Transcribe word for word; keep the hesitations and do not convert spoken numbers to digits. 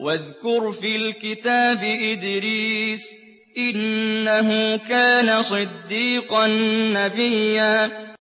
وَاذْكُرْ فِي الْكِتَابِ إِدْرِيسَ ۚ إِنَّهُ كَانَ صِدِّيقًا نَّبِيًّا